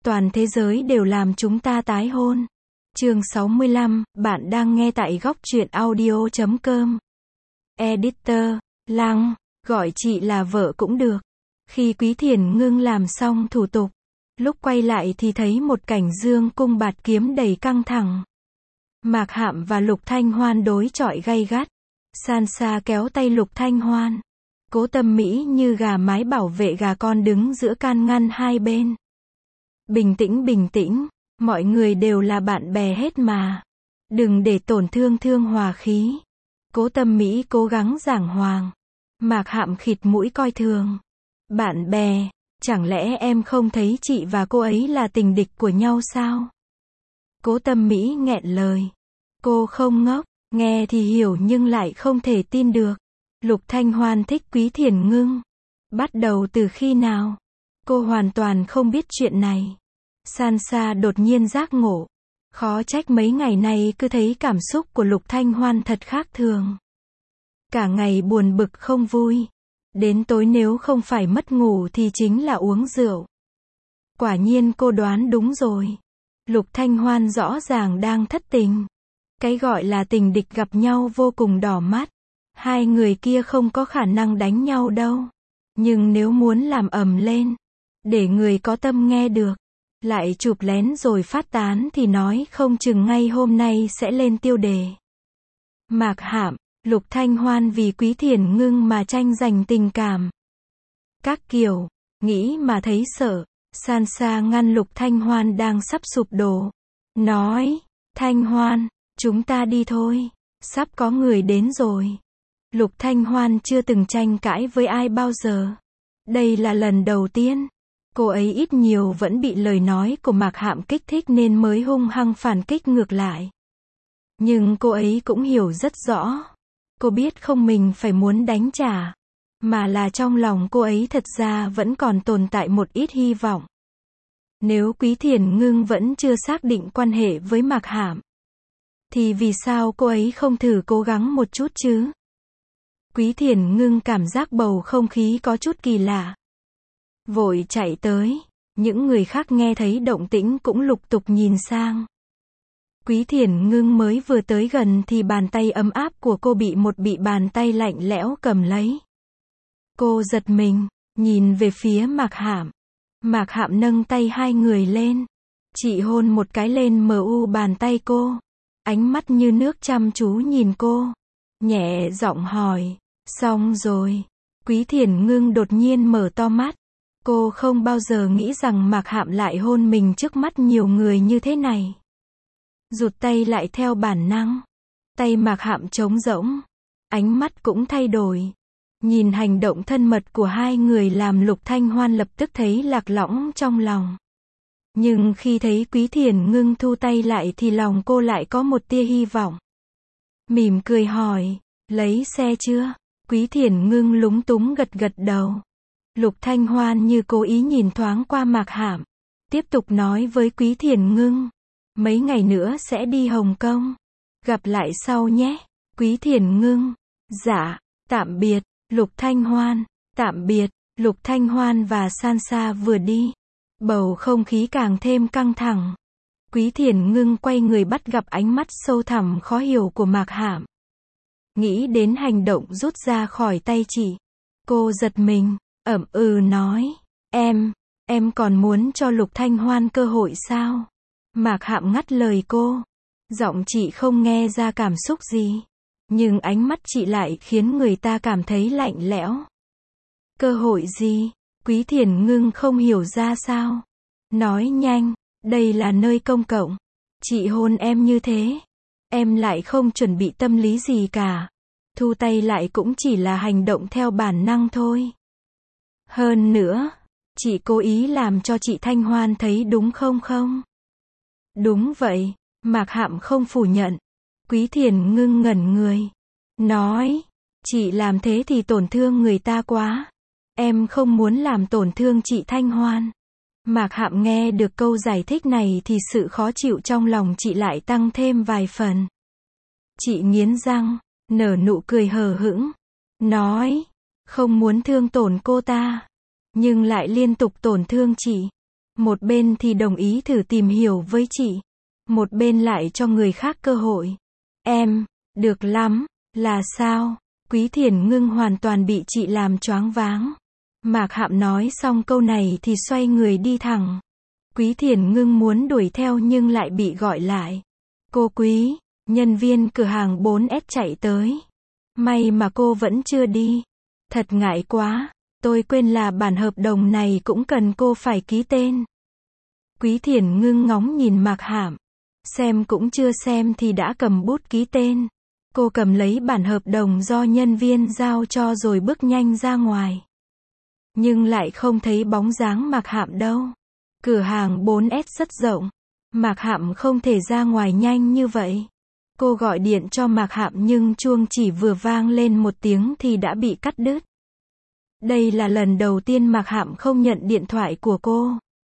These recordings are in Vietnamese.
Toàn thế giới đều làm chúng ta tái hôn. Chương 65, bạn đang nghe tại góc truyện audio.com. Editor, Lăng, gọi chị là vợ cũng được. Khi Quý Thiền Ngưng làm xong thủ tục, lúc quay lại thì thấy một cảnh dương cung bạt kiếm đầy căng thẳng. Mạc Hạm và Lục Thanh Hoan đối chọi gay gắt. Sansa kéo tay Lục Thanh Hoan. Cố Tâm Mỹ như gà mái bảo vệ gà con đứng giữa can ngăn hai bên. Bình tĩnh, mọi người đều là bạn bè hết mà. Đừng để tổn thương hòa khí. Cố Tâm Mỹ cố gắng giảng hòa. Mạc Hạm khịt mũi coi thường. Bạn bè, chẳng lẽ em không thấy chị và cô ấy là tình địch của nhau sao? Cố Tâm Mỹ nghẹn lời. Cô không ngốc, nghe thì hiểu nhưng lại không thể tin được. Lục Thanh Hoan thích Quý Thiền Ngưng. Bắt đầu từ khi nào? Cô hoàn toàn không biết chuyện này. Sansa đột nhiên giác ngộ. Khó trách mấy ngày nay cứ thấy cảm xúc của Lục Thanh Hoan thật khác thường. Cả ngày buồn bực không vui. Đến tối nếu không phải mất ngủ thì chính là uống rượu. Quả nhiên cô đoán đúng rồi. Lục Thanh Hoan rõ ràng đang thất tình. Cái gọi là tình địch gặp nhau vô cùng đỏ mắt. Hai người kia không có khả năng đánh nhau đâu. Nhưng nếu muốn làm ầm lên, để người có tâm nghe được, lại chụp lén rồi phát tán thì nói không chừng ngay hôm nay sẽ lên tiêu đề. Mạc Hạm, Lục Thanh Hoan vì Quý Thiền Ngưng mà tranh giành tình cảm. Các kiểu, nghĩ mà thấy sợ. Sansa ngăn Lục Thanh Hoan đang sắp sụp đổ. Nói, Thanh Hoan, chúng ta đi thôi. Sắp có người đến rồi. Lục Thanh Hoan chưa từng tranh cãi với ai bao giờ. Đây là lần đầu tiên. Cô ấy ít nhiều vẫn bị lời nói của Mạc Hạm kích thích nên mới hung hăng phản kích ngược lại. Nhưng cô ấy cũng hiểu rất rõ. Cô biết không mình phải muốn đánh trả. Mà là trong lòng cô ấy thật ra vẫn còn tồn tại một ít hy vọng. Nếu Quý Thiền Ngưng vẫn chưa xác định quan hệ với Mạc Hạm, thì vì sao cô ấy không thử cố gắng một chút chứ? Quý Thiền Ngưng cảm giác bầu không khí có chút kỳ lạ. Vội chạy tới. Những người khác nghe thấy động tĩnh cũng lục tục nhìn sang. Quý Thiền Ngưng mới vừa tới gần thì bàn tay ấm áp của cô bị một bàn tay lạnh lẽo cầm lấy. Cô giật mình, nhìn về phía Mạc Hạm. Mạc Hạm nâng tay hai người lên. Chị hôn một cái lên bàn tay cô. Ánh mắt như nước chăm chú nhìn cô. Nhẹ giọng hỏi, xong rồi. Quý Thiền Ngưng đột nhiên mở to mắt. Cô không bao giờ nghĩ rằng Mạc Hạm lại hôn mình trước mắt nhiều người như thế này. Rụt tay lại theo bản năng. Tay Mạc Hạm trống rỗng. Ánh mắt cũng thay đổi. Nhìn hành động thân mật của hai người làm Lục Thanh Hoan lập tức thấy lạc lõng trong lòng. Nhưng khi thấy Quý Thiền Ngưng thu tay lại thì lòng cô lại có một tia hy vọng. Mỉm cười hỏi, lấy xe chưa? Quý Thiền Ngưng lúng túng gật đầu. Lục Thanh Hoan như cố ý nhìn thoáng qua Mạc Hạm. Tiếp tục nói với Quý Thiền Ngưng. Mấy ngày nữa sẽ đi Hồng Kông. Gặp lại sau nhé. Quý Thiền Ngưng. Dạ, tạm biệt. Lục Thanh Hoan. Tạm biệt. Lục Thanh Hoan và Sansa vừa đi. Bầu không khí càng thêm căng thẳng. Quý Thiền Ngưng quay người bắt gặp ánh mắt sâu thẳm khó hiểu của Mạc Hạm. Nghĩ đến hành động rút ra khỏi tay chị. Cô giật mình, nói. Em còn muốn cho Lục Thanh Hoan cơ hội sao? Mạc Hạm ngắt lời cô. Giọng chị không nghe ra cảm xúc gì. Nhưng ánh mắt chị lại khiến người ta cảm thấy lạnh lẽo. Cơ hội gì? Quý Thiền Ngưng không hiểu ra sao. Nói nhanh, đây là nơi công cộng. Chị hôn em như thế. Em lại không chuẩn bị tâm lý gì cả. Thu tay lại cũng chỉ là hành động theo bản năng thôi. Hơn nữa, chị cố ý làm cho chị Thanh Hoan thấy đúng không? Đúng vậy, Mạc Hạm không phủ nhận. Quý Thiền Ngưng ngẩn người. Nói, chị làm thế thì tổn thương người ta quá. Em không muốn làm tổn thương chị Thanh Hoan. Mạc Hạm nghe được câu giải thích này thì sự khó chịu trong lòng chị lại tăng thêm vài phần. Chị nghiến răng, nở nụ cười hờ hững. Nói, không muốn thương tổn cô ta. Nhưng lại liên tục tổn thương chị. Một bên thì đồng ý thử tìm hiểu với chị. Một bên lại cho người khác cơ hội. Em, được lắm, là sao? Quý Thiền Ngưng hoàn toàn bị chị làm choáng váng. Mạc Hạm nói xong câu này thì xoay người đi thẳng. Quý Thiền Ngưng muốn đuổi theo nhưng lại bị gọi lại. Cô Quý, nhân viên cửa hàng 4S chạy tới. May mà cô vẫn chưa đi. Thật ngại quá, tôi quên là bản hợp đồng này cũng cần cô phải ký tên. Quý Thiền Ngưng ngóng nhìn Mạc Hạm. Xem cũng chưa xem thì đã cầm bút ký tên. Cô cầm lấy bản hợp đồng do nhân viên giao cho rồi bước nhanh ra ngoài. Nhưng lại không thấy bóng dáng Mạc Hạm đâu. Cửa hàng 4S rất rộng. Mạc Hạm không thể ra ngoài nhanh như vậy. Cô gọi điện cho Mạc Hạm nhưng chuông chỉ vừa vang lên một tiếng thì đã bị cắt đứt. Đây là lần đầu tiên Mạc Hạm không nhận điện thoại của cô.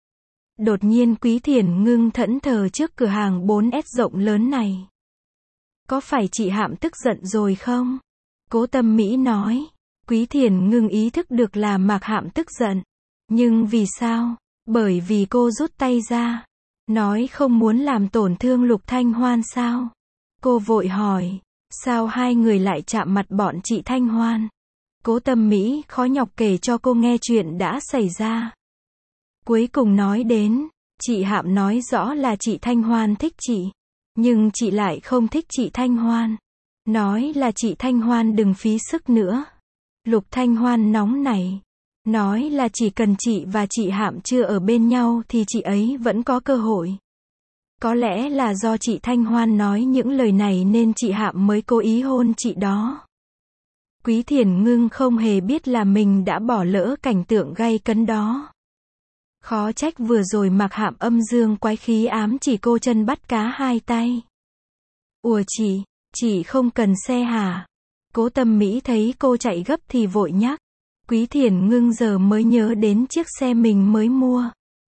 Đột nhiên Quý Thiền Ngưng thẫn thờ trước cửa hàng 4S rộng lớn này. Có phải chị Hạm tức giận rồi không? Cố Tâm Mỹ nói. Quý Thiền Ngưng ý thức được là Mạc Hạm tức giận. Nhưng vì sao? Bởi vì cô rút tay ra. Nói không muốn làm tổn thương Lục Thanh Hoan sao? Cô vội hỏi. Sao hai người lại chạm mặt bọn chị Thanh Hoan? Cố Tâm Mỹ khó nhọc kể cho cô nghe chuyện đã xảy ra. Cuối cùng nói đến, chị Hạm nói rõ là chị Thanh Hoan thích chị. Nhưng chị lại không thích chị Thanh Hoan. Nói là chị Thanh Hoan đừng phí sức nữa. Lục Thanh Hoan nóng nảy. Nói là chỉ cần chị và chị Hạm chưa ở bên nhau thì chị ấy vẫn có cơ hội. Có lẽ là do chị Thanh Hoan nói những lời này nên chị Hạm mới cố ý hôn chị đó. Quý Thiền Ngưng không hề biết là mình đã bỏ lỡ cảnh tượng gay cấn đó. Khó trách vừa rồi Mạc Hạm âm dương quái khí ám chỉ cô chân bắt cá hai tay. Ủa chị không cần xe hả? Cố Tâm Mỹ thấy cô chạy gấp thì vội nhắc. Quý Thiền Ngưng giờ mới nhớ đến chiếc xe mình mới mua.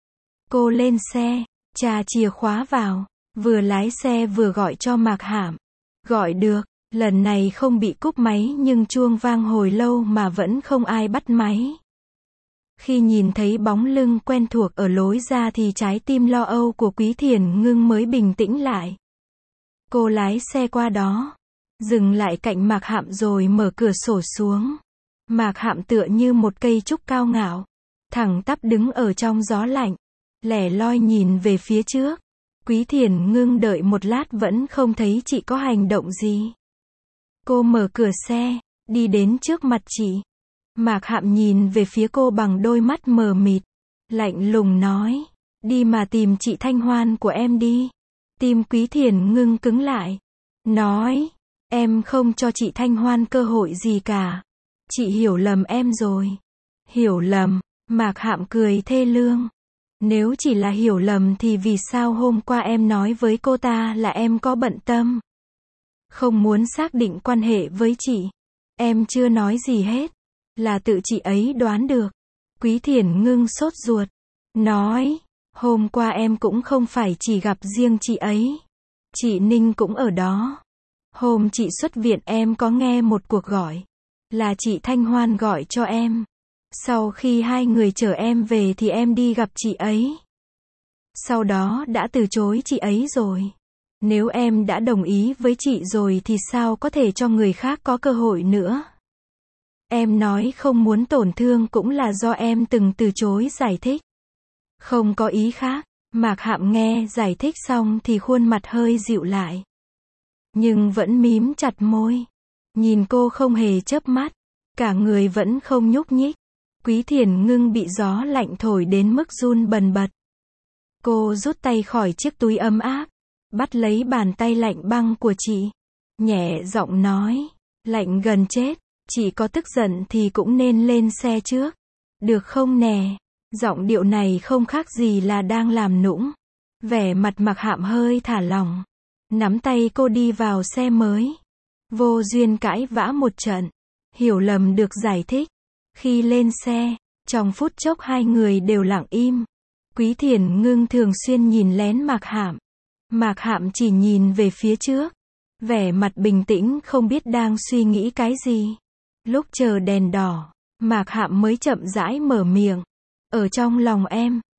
Cô lên xe, trà chìa khóa vào, vừa lái xe vừa gọi cho Mạc Hạm. Gọi được, lần này không bị cúp máy nhưng chuông vang hồi lâu mà vẫn không ai bắt máy. Khi nhìn thấy bóng lưng quen thuộc ở lối ra thì trái tim lo âu của Quý Thiền Ngưng mới bình tĩnh lại. Cô lái xe qua đó, dừng lại cạnh Mạc Hạm rồi mở cửa sổ xuống. Mạc Hạm tựa như một cây trúc cao ngạo, thẳng tắp đứng ở trong gió lạnh, lẻ loi nhìn về phía trước. Quý Thiền Ngưng đợi một lát vẫn không thấy chị có hành động gì. Cô mở cửa xe, đi đến trước mặt chị. Mạc Hạm nhìn về phía cô bằng đôi mắt mờ mịt, lạnh lùng nói, đi mà tìm chị Thanh Hoan của em đi. Tim Quý Thiền Ngưng cứng lại, nói, em không cho chị Thanh Hoan cơ hội gì cả. Chị hiểu lầm em rồi. Hiểu lầm? Mạc Hạm cười thê lương. Nếu chỉ là hiểu lầm thì vì sao hôm qua em nói với cô ta là em có bận tâm? Không muốn xác định quan hệ với chị. Em chưa nói gì hết. Là tự chị ấy đoán được. Quý Thiền Ngưng sốt ruột. Nói, hôm qua em cũng không phải chỉ gặp riêng chị ấy. Chị Ninh cũng ở đó. Hôm chị xuất viện em có nghe một cuộc gọi. Là chị Thanh Hoan gọi cho em. Sau khi hai người chở em về thì em đi gặp chị ấy. Sau đó đã từ chối chị ấy rồi. Nếu em đã đồng ý với chị rồi thì sao có thể cho người khác có cơ hội nữa? Em nói không muốn tổn thương cũng là do em từng từ chối giải thích. Không có ý khác. Mạc Hạm nghe giải thích xong thì khuôn mặt hơi dịu lại. Nhưng vẫn mím chặt môi. Nhìn cô không hề chớp mắt. Cả người vẫn không nhúc nhích. Quý Thiền Ngưng bị gió lạnh thổi đến mức run bần bật. Cô rút tay khỏi chiếc túi ấm áp. Bắt lấy bàn tay lạnh băng của chị. Nhẹ giọng nói. Lạnh gần chết. Chị có tức giận thì cũng nên lên xe trước. Được không nè? Giọng điệu này không khác gì là đang làm nũng. Vẻ mặt Mạc Hạm hơi thả lỏng. Nắm tay cô đi vào xe mới. Vô duyên cãi vã một trận. Hiểu lầm được giải thích. Khi lên xe, trong phút chốc hai người đều lặng im. Quý Thiền Ngưng thường xuyên nhìn lén Mạc Hạm. Mạc Hạm chỉ nhìn về phía trước. Vẻ mặt bình tĩnh không biết đang suy nghĩ cái gì. Lúc chờ đèn đỏ, Mạc Hạm mới chậm rãi mở miệng. Ở trong lòng em,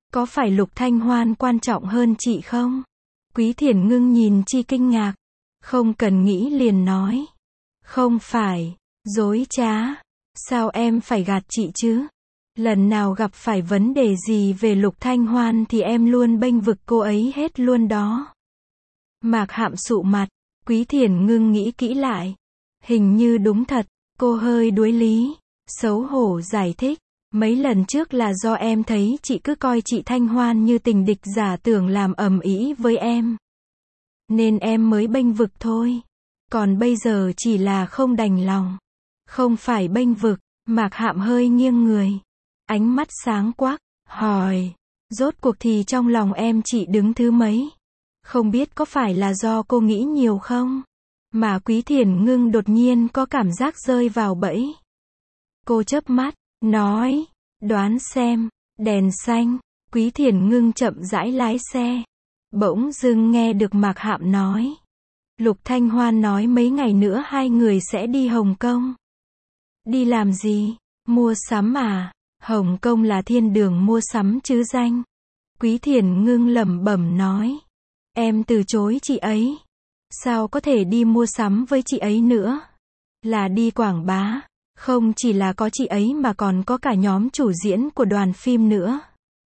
Có phải Lục Thanh Hoan quan trọng hơn chị không? Quý Thiển Ngưng nhìn Chi kinh ngạc. Không cần nghĩ liền nói. Không phải. Dối trá. Sao em phải gạt chị chứ? Lần nào gặp phải vấn đề gì về Lục Thanh Hoan thì em luôn bênh vực cô ấy hết luôn đó. Mạc Hạm sụ mặt. Quý Thiển Ngưng nghĩ kỹ lại. Hình như đúng thật. Cô hơi đuối lý. Xấu hổ giải thích. Mấy lần trước là do em thấy chị cứ coi chị Thanh Hoan như tình địch, giả tưởng làm ầm ĩ với em. Nên em mới bênh vực thôi. Còn bây giờ chỉ là không đành lòng. Không phải bênh vực. Mạc Hạm hơi nghiêng người. Ánh mắt sáng quắc. Hỏi. Rốt cuộc thì trong lòng em chị đứng thứ mấy? Không biết có phải là do cô nghĩ nhiều không? Mà Quý Thiển Ngưng đột nhiên có cảm giác rơi vào bẫy. Cô chớp mắt. Nói. Đoán xem. Đèn xanh. Quý Thiển Ngưng chậm rãi lái xe. Bỗng dưng nghe được Mạc Hạm nói. Lục Thanh Hoan nói mấy ngày nữa hai người sẽ đi Hồng Kông. Đi làm gì? Mua sắm à? Hồng Kông là thiên đường mua sắm chứ danh. Quý Thiển Ngưng lẩm bẩm nói. Em từ chối chị ấy. Sao có thể đi mua sắm với chị ấy nữa? Là đi quảng bá. Không chỉ là có chị ấy mà còn có cả nhóm chủ diễn của đoàn phim nữa.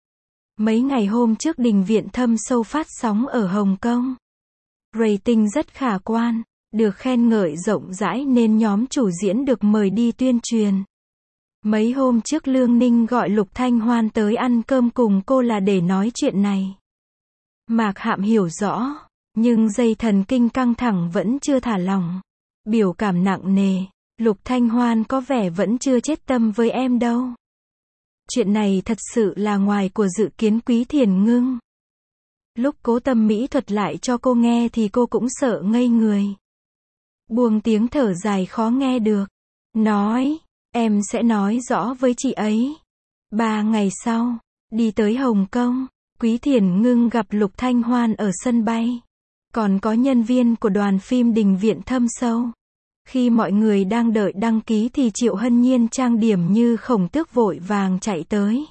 Mấy ngày hôm trước Đình Viện Thâm Sâu phát sóng ở Hồng Kông. Rating rất khả quan, được khen ngợi rộng rãi nên nhóm chủ diễn được mời đi tuyên truyền. Mấy hôm trước Lương Ninh gọi Lục Thanh Hoan tới ăn cơm cùng cô là để nói chuyện này. Mạc Hạm hiểu rõ, nhưng dây thần kinh căng thẳng vẫn chưa thả lỏng. Biểu cảm nặng nề. Lục Thanh Hoan có vẻ vẫn chưa chết tâm với em đâu. Chuyện này thật sự là ngoài của dự kiến Quý Thiển Ngưng. Lúc Cố Tâm Mỹ thuật lại cho cô nghe thì cô cũng sợ ngây người. Buông tiếng thở dài khó nghe được. Nói, em sẽ nói rõ với chị ấy. 3 ngày sau, đi tới Hồng Kông, Quý Thiển Ngưng gặp Lục Thanh Hoan ở sân bay. Còn có nhân viên của đoàn phim Đình Viện Thâm Sâu. Khi mọi người đang đợi đăng ký thì Triệu Hân Nhiên trang điểm như khổng tước vội vàng chạy tới.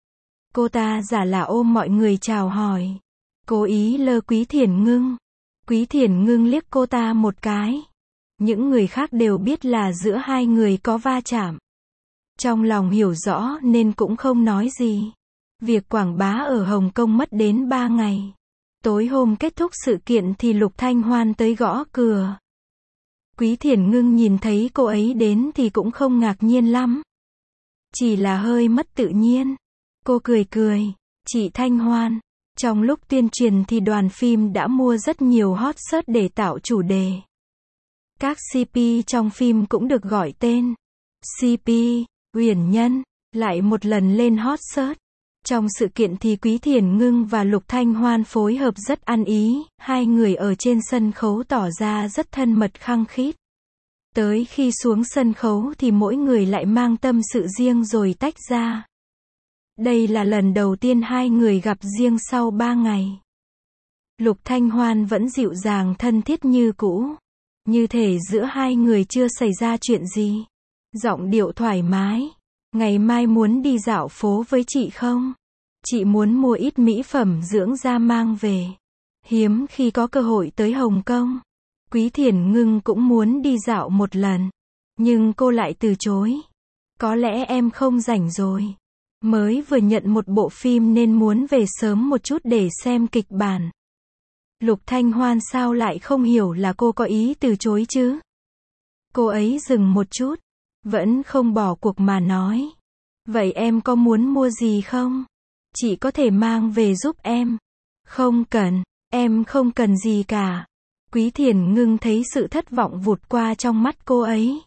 Cô ta giả là ôm mọi người chào hỏi. Cố ý lơ Quý Thiển Ngưng. Quý Thiển Ngưng liếc cô ta một cái. Những người khác đều biết là giữa hai người có va chạm. Trong lòng hiểu rõ nên cũng không nói gì. Việc quảng bá ở Hồng Kông mất đến 3 ngày. Tối hôm kết thúc sự kiện thì Lục Thanh Hoan tới gõ cửa. Quý Thiển Ngưng nhìn thấy cô ấy đến thì cũng không ngạc nhiên lắm. Chỉ là hơi mất tự nhiên. Cô cười cười. Chị Thanh Hoan. Trong lúc tuyên truyền thì đoàn phim đã mua rất nhiều hot search để tạo chủ đề. Các CP trong phim cũng được gọi tên. CP, Uyển Nhân, lại một lần lên hot search. Trong sự kiện thì Quý Thiển Ngưng và Lục Thanh Hoan phối hợp rất ăn ý, hai người ở trên sân khấu tỏ ra rất thân mật khăng khít. Tới khi xuống sân khấu thì mỗi người lại mang tâm sự riêng rồi tách ra. Đây là lần đầu tiên hai người gặp riêng sau 3 ngày. Lục Thanh Hoan vẫn dịu dàng thân thiết như cũ. Như thể giữa hai người chưa xảy ra chuyện gì. Giọng điệu thoải mái. Ngày mai muốn đi dạo phố với chị không? Chị muốn mua ít mỹ phẩm dưỡng da mang về. Hiếm khi có cơ hội tới Hồng Kông. Quý Thiển Ngưng cũng muốn đi dạo một lần. Nhưng cô lại từ chối. Có lẽ em không rảnh rồi. Mới vừa nhận một bộ phim nên muốn về sớm một chút để xem kịch bản. Lục Thanh Hoan sao lại không hiểu là cô có ý từ chối chứ? Cô ấy dừng một chút. Vẫn không bỏ cuộc mà nói. Vậy em có muốn mua gì không? Chị có thể mang về giúp em. Không cần, em không cần gì cả. Quý Thiển Ngưng thấy sự thất vọng vụt qua trong mắt cô ấy.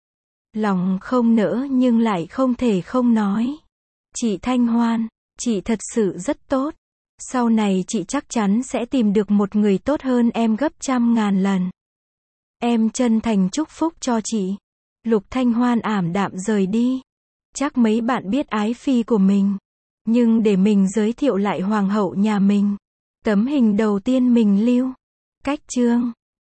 Lòng không nỡ nhưng lại không thể không nói. Chị Thanh Hoan, chị thật sự rất tốt. Sau này chị chắc chắn sẽ tìm được một người tốt hơn em gấp 100.000 lần. Em chân thành chúc phúc cho chị. Lục Thanh Hoan ảm đạm rời đi. Chắc mấy bạn biết ái phi của mình. Nhưng để mình giới thiệu lại hoàng hậu nhà mình. Tấm hình đầu tiên mình lưu. Cách chương